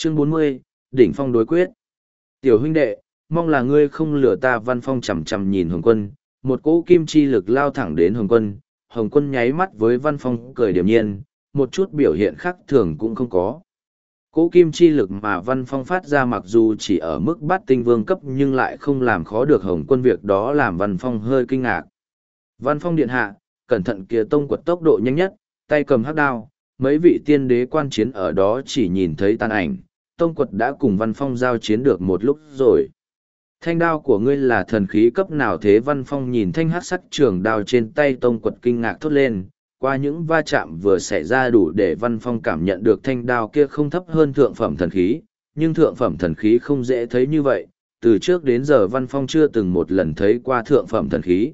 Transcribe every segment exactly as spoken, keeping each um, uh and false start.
Chương bốn mươi, Đỉnh Phong đối quyết. Tiểu huynh đệ, mong là ngươi không lừa ta. Văn Phong chằm chằm nhìn Hồng Quân, một cỗ kim chi lực lao thẳng đến Hồng Quân. Hồng Quân nháy mắt với Văn Phong cười điềm nhiên, một chút biểu hiện khác thường cũng không có. Cỗ kim chi lực mà Văn Phong phát ra mặc dù chỉ ở mức bát tinh vương cấp nhưng lại không làm khó được Hồng Quân, việc đó làm Văn Phong hơi kinh ngạc. Văn Phong điện hạ, cẩn thận kìa. Tông Quật tốc độ nhanh nhất, tay cầm hắc đao, mấy vị tiên đế quan chiến ở đó chỉ nhìn thấy tàn ảnh. Tông Quật đã cùng Văn Phong giao chiến được một lúc rồi. Thanh đao của ngươi là thần khí cấp nào thế? Văn Phong nhìn thanh hắc sắc trường đao trên tay Tông Quật kinh ngạc thốt lên. Qua những va chạm vừa xảy ra đủ để Văn Phong cảm nhận được thanh đao kia không thấp hơn thượng phẩm thần khí, nhưng thượng phẩm thần khí không dễ thấy như vậy, từ trước đến giờ Văn Phong chưa từng một lần thấy qua thượng phẩm thần khí.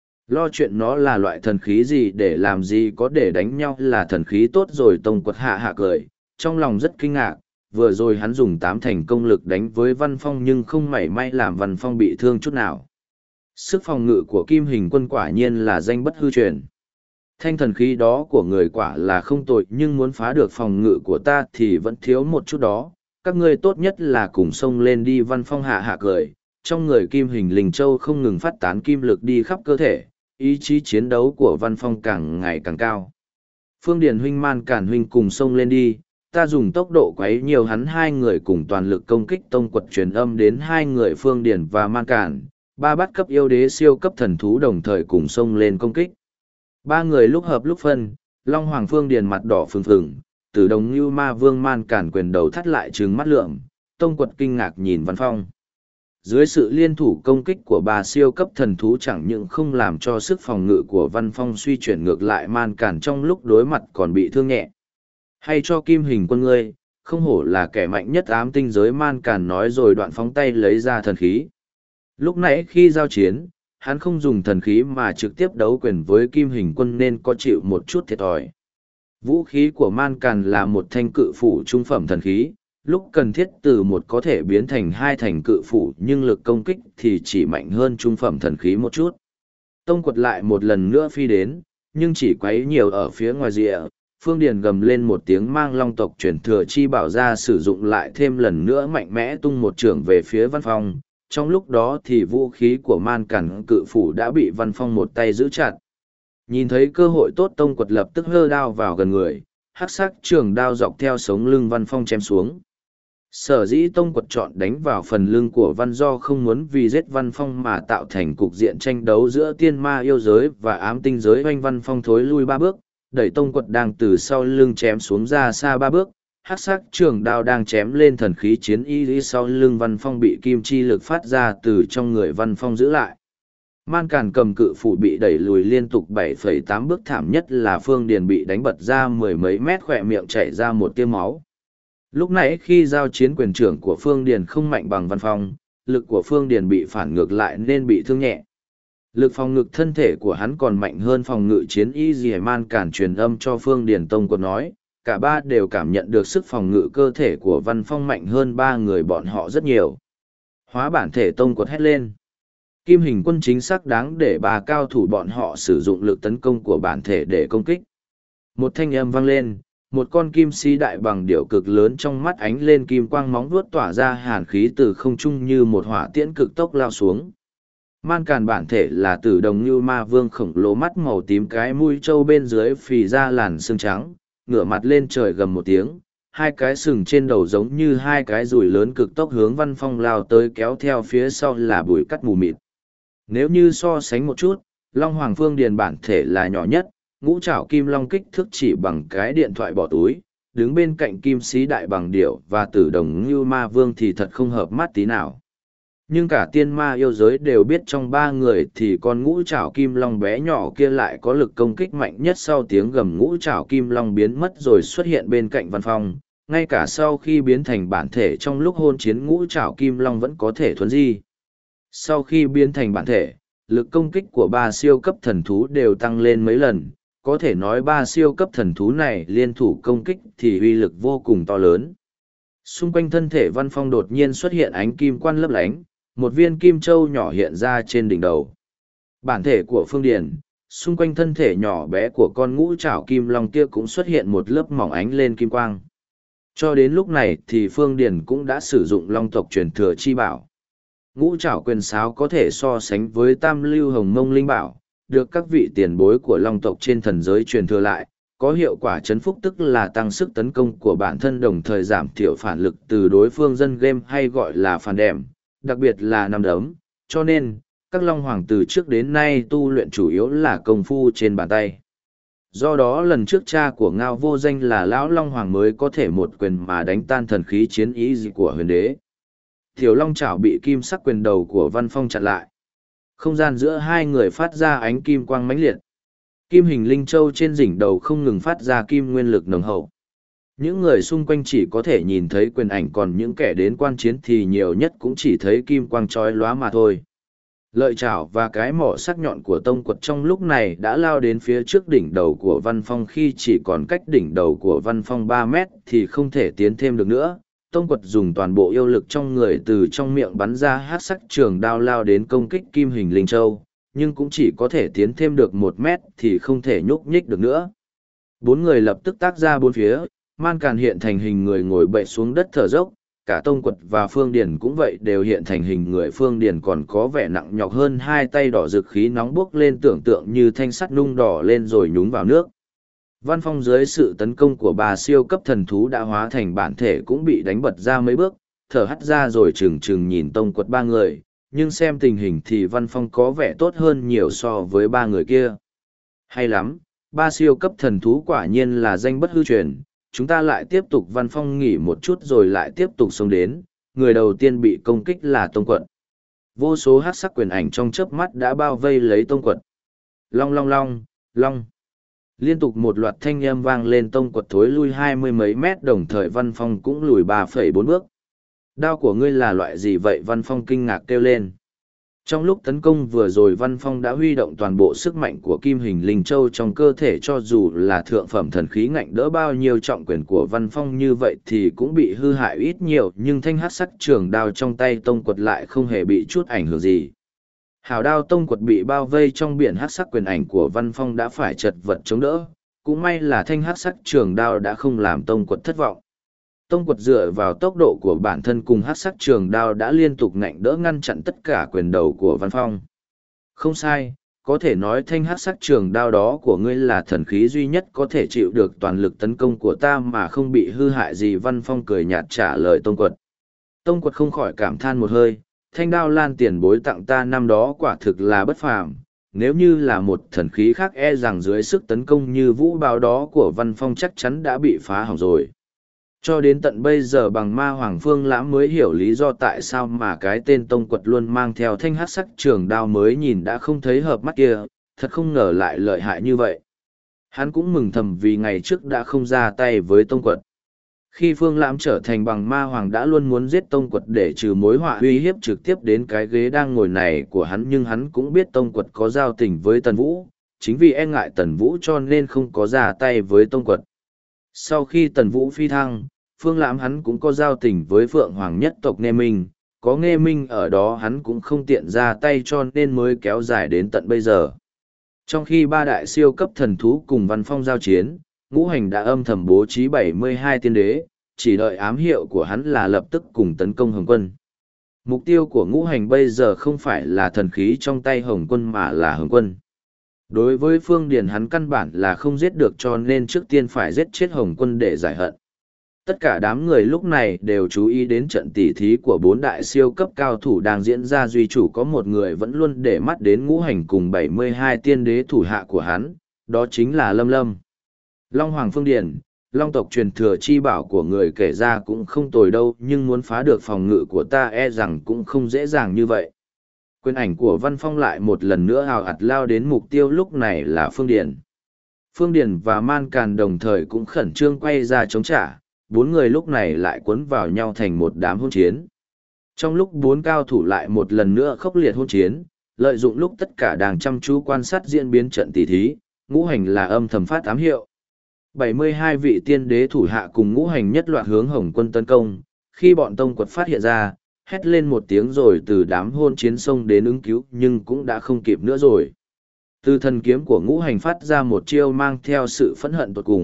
Lo chuyện nó là loại thần khí gì để làm gì có để đánh nhau là thần khí tốt rồi. Tông Quật hạ hạ cười, trong lòng rất kinh ngạc, vừa rồi hắn dùng tám thành công lực đánh với Văn Phong nhưng không mảy may làm Văn Phong bị thương chút nào. Sức phòng ngự của Kim Hình Quân quả nhiên là danh bất hư truyền. Thanh thần khí đó của người quả là không tồi nhưng muốn phá được phòng ngự của ta thì vẫn thiếu một chút đó. Các ngươi tốt nhất là cùng xông lên đi. Văn Phong hạ hạ cười, trong người Kim Hình Linh Châu không ngừng phát tán kim lực đi khắp cơ thể, ý chí chiến đấu của Văn Phong càng ngày càng cao. Phương Điền huynh, Man Cản huynh cùng xông lên đi, ta dùng tốc độ quấy nhiều hắn. Hai người cùng toàn lực công kích. Tông Quật truyền âm đến hai người Phương Điền và Man Cản, ba bát cấp yêu đế siêu cấp thần thú đồng thời cùng xông lên công kích. Ba người lúc hợp lúc phân, Long Hoàng Phương Điền mặt đỏ phừng phừng, Tử Đồng Như Ma Vương Man Cản quyền đầu thắt lại trừng mắt lượm. Tông Quật kinh ngạc nhìn Văn Phong. Dưới sự liên thủ công kích của ba siêu cấp thần thú chẳng những không làm cho sức phòng ngự của Văn Phong suy chuyển, ngược lại Man Cản trong lúc đối mặt còn bị thương nhẹ. Hay cho Kim Hình Quân ngươi, không hổ là kẻ mạnh nhất ám tinh giới. Man Cản nói rồi đoạn phóng tay lấy ra thần khí. Lúc nãy khi giao chiến, hắn không dùng thần khí mà trực tiếp đấu quyền với Kim Hình Quân nên có chịu một chút thiệt thòi. Vũ khí của Man Càn là một thanh cự phủ trung phẩm thần khí, lúc cần thiết từ một có thể biến thành hai thành cự phủ nhưng lực công kích thì chỉ mạnh hơn trung phẩm thần khí một chút. Tông Quật lại một lần nữa phi đến, nhưng chỉ quấy nhiều ở phía ngoài rìa. Phương Điền gầm lên một tiếng, mang long tộc chuyển thừa chi bảo ra sử dụng lại thêm lần nữa mạnh mẽ tung một chưởng về phía Văn Phong. Trong lúc đó thì vũ khí của Man Cản cự phủ đã bị Văn Phong một tay giữ chặt. Nhìn thấy cơ hội tốt, Tông Quật lập tức hơ đao vào gần người, hắc sắc trường đao dọc theo sống lưng Văn Phong chém xuống. Sở dĩ Tông Quật chọn đánh vào phần lưng của Văn do không muốn vì giết Văn Phong mà tạo thành cục diện tranh đấu giữa tiên ma yêu giới và ám tinh giới. Oanh! Văn Phong thối lui ba bước, đẩy Tông Quật đang từ sau lưng chém xuống ra xa ba bước. Hắc sắc trường đao đang chém lên thần khí chiến y lý sau lưng Văn Phong bị kim chi lực phát ra từ trong người Văn Phong giữ lại. Man Càn cầm cự phủ bị đẩy lùi liên tục bảy phẩy tám bước, thảm nhất là Phương Điền bị đánh bật ra mười mấy mét, khỏe miệng chảy ra một tia máu. Lúc nãy khi giao chiến, quyền trưởng của Phương Điền không mạnh bằng Văn Phong, lực của Phương Điền bị phản ngược lại nên bị thương nhẹ. Lực phòng ngự thân thể của hắn còn mạnh hơn phòng ngự chiến y gì. Man Càn truyền âm cho Phương Điền. Tông Quật nói, cả ba đều cảm nhận được sức phòng ngự cơ thể của Văn Phong mạnh hơn ba người bọn họ rất nhiều. Hóa bản thể. Tông Quật hét lên. Kim Hình Quân chính xác đáng để ba cao thủ bọn họ sử dụng lực tấn công của bản thể để công kích. Một thanh âm vang lên, một con kim si đại bằng điểu cực lớn trong mắt ánh lên kim quang, móng vuốt tỏa ra hàn khí từ không trung như một hỏa tiễn cực tốc lao xuống. Man Càn bản thể là Tử Đồng Như Ma Vương khổng lồ, mắt màu tím, cái mũi trâu bên dưới phì ra làn xương trắng, ngửa mặt lên trời gầm một tiếng, hai cái sừng trên đầu giống như hai cái dùi lớn cực tốc hướng Văn Phong lao tới, kéo theo phía sau là bụi cắt mù mịt. Nếu như so sánh một chút, Long Hoàng Phương Điền bản thể là nhỏ nhất, ngũ trảo kim long kích thước chỉ bằng cái điện thoại bỏ túi, đứng bên cạnh kim sĩ đại bằng điểu và Tử Đồng Như Ma Vương thì thật không hợp mắt tí nào. Nhưng cả tiên ma yêu giới đều biết trong ba người thì con ngũ trảo kim long bé nhỏ kia lại có lực công kích mạnh nhất. Sau tiếng gầm, ngũ trảo kim long biến mất rồi xuất hiện bên cạnh Văn Phong, ngay cả sau khi biến thành bản thể trong lúc hôn chiến, ngũ trảo kim long vẫn có thể thuấn di. Sau khi biến thành bản thể, lực công kích của ba siêu cấp thần thú đều tăng lên mấy lần, có thể nói ba siêu cấp thần thú này liên thủ công kích thì uy lực vô cùng to lớn. Xung quanh thân thể Văn Phong đột nhiên xuất hiện ánh kim quan lấp lánh, một viên kim châu nhỏ hiện ra trên đỉnh đầu. Bản thể của Phương Điền, xung quanh thân thể nhỏ bé của con ngũ trảo kim long kia cũng xuất hiện một lớp mỏng ánh lên kim quang. Cho đến lúc này thì Phương Điền cũng đã sử dụng long tộc truyền thừa chi bảo. Ngũ trảo quyền sáo có thể so sánh với tam lưu hồng mông linh bảo, được các vị tiền bối của long tộc trên thần giới truyền thừa lại, có hiệu quả chấn phúc tức là tăng sức tấn công của bản thân đồng thời giảm thiểu phản lực từ đối phương dân game hay gọi là phản đệm, đặc biệt là nằm đấm, cho nên, các long hoàng từ trước đến nay tu luyện chủ yếu là công phu trên bàn tay. Do đó lần trước cha của Ngao Vô Danh là Lão Long Hoàng mới có thể một quyền mà đánh tan thần khí chiến ý gì của huyền đế. Tiểu Long Chảo bị kim sắc quyền đầu của Văn Phong chặn lại. Không gian giữa hai người phát ra ánh kim quang mãnh liệt. Kim hình linh châu trên đỉnh đầu không ngừng phát ra kim nguyên lực nồng hậu. Những người xung quanh chỉ có thể nhìn thấy quyền ảnh, còn những kẻ đến quan chiến thì nhiều nhất cũng chỉ thấy kim quang chói lóa mà thôi. Lợi chảo và cái mỏ sắc nhọn của tông quật trong lúc này đã lao đến phía trước đỉnh đầu của Văn Phong, khi chỉ còn cách đỉnh đầu của Văn Phong ba mét thì không thể tiến thêm được nữa. Tông quật dùng toàn bộ yêu lực trong người từ trong miệng bắn ra hát sắc trường đao lao đến công kích kim hình linh châu, nhưng cũng chỉ có thể tiến thêm được một mét thì không thể nhúc nhích được nữa. Bốn người lập tức tác ra bốn phía, Man Càn hiện thành hình người ngồi bậy xuống đất thở dốc, cả Tông Quật và Phương Điền cũng vậy, đều hiện thành hình người. Phương Điền còn có vẻ nặng nhọc hơn, hai tay đỏ rực khí nóng bốc lên tưởng tượng như thanh sắt nung đỏ lên rồi nhúng vào nước. Văn Phong dưới sự tấn công của bà siêu cấp thần thú đã hóa thành bản thể cũng bị đánh bật ra mấy bước, thở hắt ra rồi trừng trừng nhìn Tông Quật ba người, nhưng xem tình hình thì Văn Phong có vẻ tốt hơn nhiều so với ba người kia. Hay lắm, ba siêu cấp thần thú quả nhiên là danh bất hư truyền. Chúng ta lại tiếp tục. Văn Phong nghỉ một chút rồi lại tiếp tục xông đến. Người đầu tiên bị công kích là Tông Quật. Vô số hắc sắc quyền ảnh trong chớp mắt đã bao vây lấy Tông Quật. Long long long, long. Liên tục một loạt thanh âm vang lên, Tông Quật thối lui hai mươi mấy mét, đồng thời Văn Phong cũng lùi ba phẩy bốn bước. Đao của ngươi là loại gì vậy? Văn Phong kinh ngạc kêu lên. Trong lúc tấn công vừa rồi, Văn Phong đã huy động toàn bộ sức mạnh của kim hình linh châu trong cơ thể, cho dù là thượng phẩm thần khí ngạnh đỡ bao nhiêu trọng quyền của Văn Phong như vậy thì cũng bị hư hại ít nhiều, nhưng thanh hắc sắc trường đao trong tay Tông Quật lại không hề bị chút ảnh hưởng gì. Hào đao Tông Quật bị bao vây trong biển hắc sắc quyền ảnh của Văn Phong đã phải chật vật chống đỡ, cũng may là thanh hắc sắc trường đao đã không làm Tông Quật thất vọng. Tông Quật dựa vào tốc độ của bản thân cùng hắc sắc trường đao đã liên tục ngạnh đỡ ngăn chặn tất cả quyền đầu của Văn Phong. Không sai, có thể nói thanh hắc sắc trường đao đó của ngươi là thần khí duy nhất có thể chịu được toàn lực tấn công của ta mà không bị hư hại gì. Văn Phong cười nhạt trả lời Tông Quật. Tông Quật không khỏi cảm than một hơi, thanh đao lan tiền bối tặng ta năm đó quả thực là bất phàm. Nếu như là một thần khí khác e rằng dưới sức tấn công như vũ bào đó của Văn Phong chắc chắn đã bị phá hỏng rồi. Cho đến tận bây giờ bằng ma Hoàng Phương Lãm mới hiểu lý do tại sao mà cái tên Tông Quật luôn mang theo thanh hắc sắc trường đao mới nhìn đã không thấy hợp mắt kia, thật không ngờ lại lợi hại như vậy. Hắn cũng mừng thầm vì ngày trước đã không ra tay với Tông Quật. Khi Phương Lãm trở thành bằng ma Hoàng đã luôn muốn giết Tông Quật để trừ mối họa uy hiếp trực tiếp đến cái ghế đang ngồi này của hắn, nhưng hắn cũng biết Tông Quật có giao tình với Tần Vũ, chính vì e ngại Tần Vũ cho nên không có ra tay với Tông Quật. Sau khi Tần Vũ phi thăng, Phương Lãm hắn cũng có giao tình với Phượng Hoàng nhất tộc Nghê Minh, có Nghê Minh ở đó hắn cũng không tiện ra tay cho nên mới kéo dài đến tận bây giờ. Trong khi ba đại siêu cấp thần thú cùng Văn Phong giao chiến, Ngũ Hành đã âm thầm bố trí bảy mươi hai tiên đế, chỉ đợi ám hiệu của hắn là lập tức cùng tấn công Hồng Quân. Mục tiêu của Ngũ Hành bây giờ không phải là thần khí trong tay Hồng Quân mà là Hồng Quân. Đối với Phương Điền hắn căn bản là không giết được cho nên trước tiên phải giết chết Hồng Quân để giải hận. Tất cả đám người lúc này đều chú ý đến trận tỉ thí của bốn đại siêu cấp cao thủ đang diễn ra, duy chủ có một người vẫn luôn để mắt đến Ngũ Hành cùng bảy mươi hai tiên đế thủ hạ của hắn, đó chính là Lâm Lâm. Long Hoàng Phương Điền, Long tộc truyền thừa chi bảo của người kể ra cũng không tồi đâu, nhưng muốn phá được phòng ngự của ta e rằng cũng không dễ dàng như vậy. Quyền ảnh của Văn Phong lại một lần nữa hào hạt lao đến mục tiêu lúc này là Phương Điền. Phương Điền và Man Càn đồng thời cũng khẩn trương quay ra chống trả, bốn người lúc này lại cuốn vào nhau thành một đám hôn chiến. Trong lúc bốn cao thủ lại một lần nữa khốc liệt hôn chiến, lợi dụng lúc tất cả đang chăm chú quan sát diễn biến trận tỷ thí, Ngũ Hành là âm thầm phát ám hiệu. bảy mươi hai vị tiên đế thủ hạ cùng Ngũ Hành nhất loạt hướng Hồng Quân tấn công, khi bọn Tông Quật phát hiện ra, hét lên một tiếng rồi từ đám hôn chiến xông đến ứng cứu, nhưng cũng đã không kịp nữa rồi. Từ thần kiếm của Ngũ Hành phát ra một chiêu mang theo sự phẫn hận tột cùng,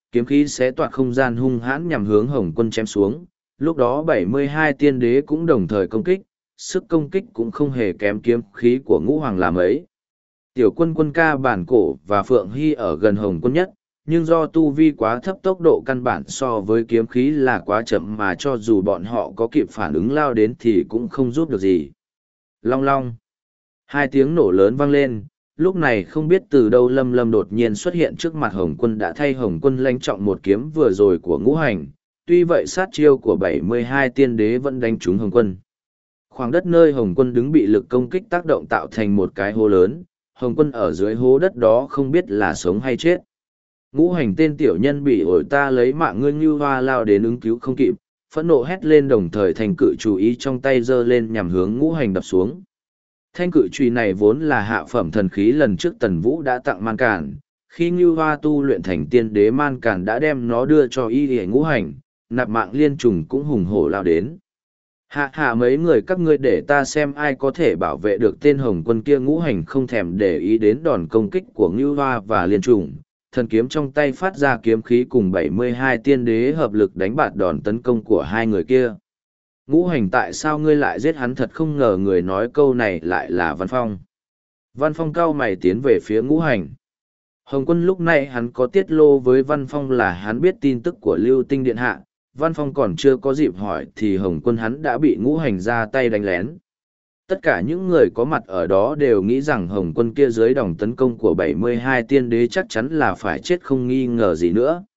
kiếm khí xé toạc không gian hung hãn nhằm hướng Hồng Quân chém xuống, lúc đó bảy mươi hai tiên đế cũng đồng thời công kích, sức công kích cũng không hề kém kiếm khí của ngũ hoàng làm ấy. Tiểu quân quân ca bản cổ và Phượng Hy ở gần Hồng Quân nhất, nhưng do tu vi quá thấp tốc độ căn bản so với kiếm khí là quá chậm mà cho dù bọn họ có kịp phản ứng lao đến thì cũng không giúp được gì. Long long. Hai tiếng nổ lớn vang lên, lúc này không biết từ đâu Lâm Lâm đột nhiên xuất hiện trước mặt Hồng Quân đã thay Hồng Quân lãnh trọng một kiếm vừa rồi của ngũ hành, tuy vậy sát chiêu của bảy mươi hai tiên đế vẫn đánh trúng Hồng Quân. Khoảng đất nơi Hồng Quân đứng bị lực công kích tác động tạo thành một cái hố lớn, Hồng Quân ở dưới hố đất đó không biết là sống hay chết. Ngũ hành tên tiểu nhân bị ổi ta lấy mạng ngươi như hoa lao đến ứng cứu không kịp, phẫn nộ hét lên đồng thời thành cự chú ý trong tay giơ lên nhằm hướng ngũ hành đập xuống. Thanh cự chùy này vốn là hạ phẩm thần khí lần trước Tần Vũ đã tặng Man Càn, khi Ngưu Hoa tu luyện thành tiên đế Man Càn đã đem nó đưa cho y hề ngũ hành, nạp mạng liên trùng cũng hùng hổ lao đến. Hạ hạ mấy người các ngươi để ta xem ai có thể bảo vệ được tên Hồng Quân kia. Ngũ hành không thèm để ý đến đòn công kích của Ngưu Hoa và liên trùng, thần kiếm trong tay phát ra kiếm khí cùng bảy mươi hai tiên đế hợp lực đánh bạt đòn tấn công của hai người kia. Ngũ hành tại sao ngươi lại giết hắn? Thật không ngờ người nói câu này lại là Văn Phong. Văn Phong cao mày tiến về phía ngũ hành. Hồng Quân lúc này hắn có tiết lộ với Văn Phong là hắn biết tin tức của Lưu Tinh Điện Hạ. Văn Phong còn chưa có dịp hỏi thì Hồng Quân hắn đã bị ngũ hành ra tay đánh lén. Tất cả những người có mặt ở đó đều nghĩ rằng Hồng Quân kia dưới đòn tấn công của bảy mươi hai tiên đế chắc chắn là phải chết không nghi ngờ gì nữa.